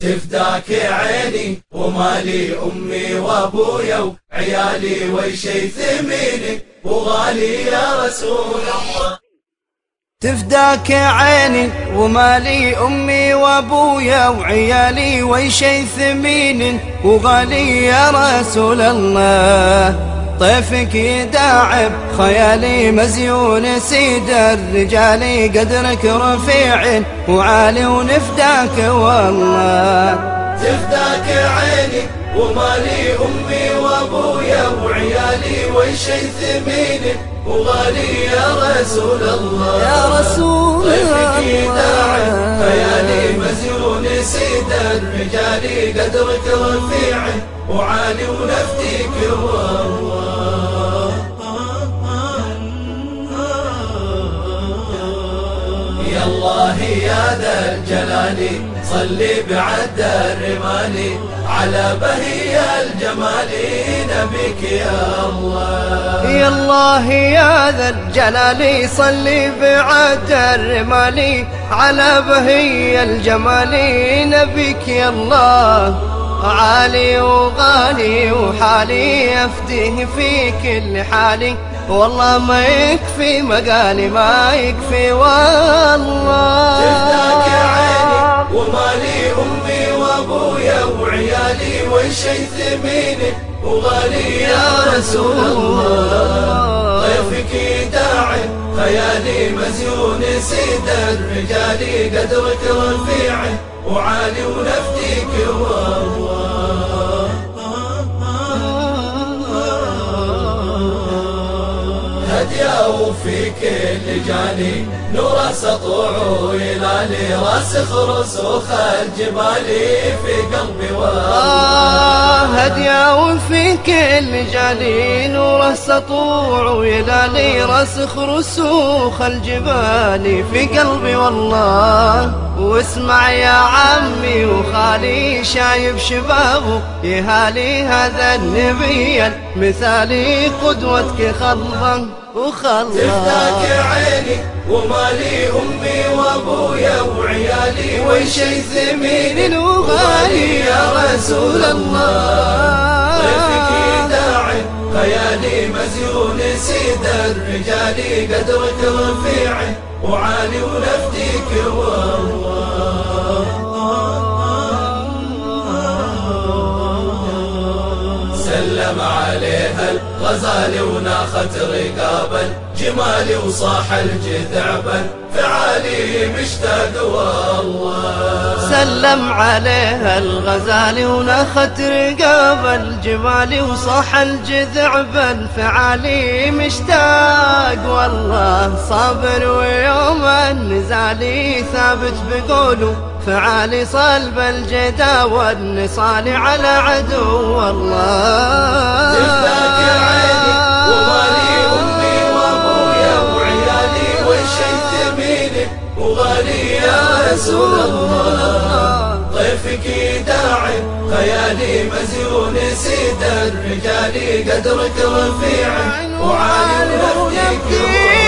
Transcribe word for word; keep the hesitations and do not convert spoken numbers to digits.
تفداك عيني ومالي أمي وأبويا وعيالي وشي ثميني وغالي يا رسول الله. تفداك عيني ومالي أمي وأبويا وعيالي وشي ثمين وغالي يا رسول الله. طيفك يداعب خيالي مزيون سيد الرجال قدرك رفيع وعالي ونفداك والله. تفداك عيني ومالي أمي وأبويا وعيالي وشي ثمين وغالي يا رسول الله. يا رسول الله طيفك يداعب خيالي مزيون سيد الرجال قدرك رفيع وعالي ونفديك والله. يا الله يا ذا الجلال صلي بعد الرمال على بهي الجمال نبيك يا الله. يا الله يا ذا الجلال صلي بعد الرمال على بهي الجمال نبيك يا الله. عالي وغالي وحالي أفديه في كل حالي والله ما يكفي مقالي ما يكفي والله. تفداك عيني ومالي أمي وأبويا وعيالي وشي ثميني وغالي يا رسول الله. طيفك يداعي خيالي مزيون سيد الرجال قدرك رفيع وعالي ونفديك والله. هدياه في كل جاني نور سطوع ويلالي راسخ رسوخ الجبال في قلبي والله. هدياه في كل جاني نور سطوع ويلالي راسخ رسوخ الجبال في قلبي والله. واسمع يا عمي وخالي شايب شبابه يهالي هذا النبي المثالي قدوتك خلفا وخلفا. تفداك عيني ومالي أمي وأبويا وعيالي وشي ثمين وغالي يا رسول الله. طيفك يداعي خيالي مزيون سيد الرجال قدرك رفيع وعالي ونفديك والله. سلم عليها الغزال وناخت رقابا جمالي وصاح الجذعبا فعالي مشتاق والله. سلم عليها الغزال وناخت رقاب الجمال وصاح الجذع بالفعالي مشتاق والله. صابر ويوم النزال ثابت بقوله فعالي صلب الجدا والنصال على عدو والله. تفداك عيني ومالي أمي وأبويا وعيالي وشي ثميني وغالي يا رسول الله. طيفك يداعي خيالي مزيون سيد الرجال قدرك رفيع وعالي ونفديك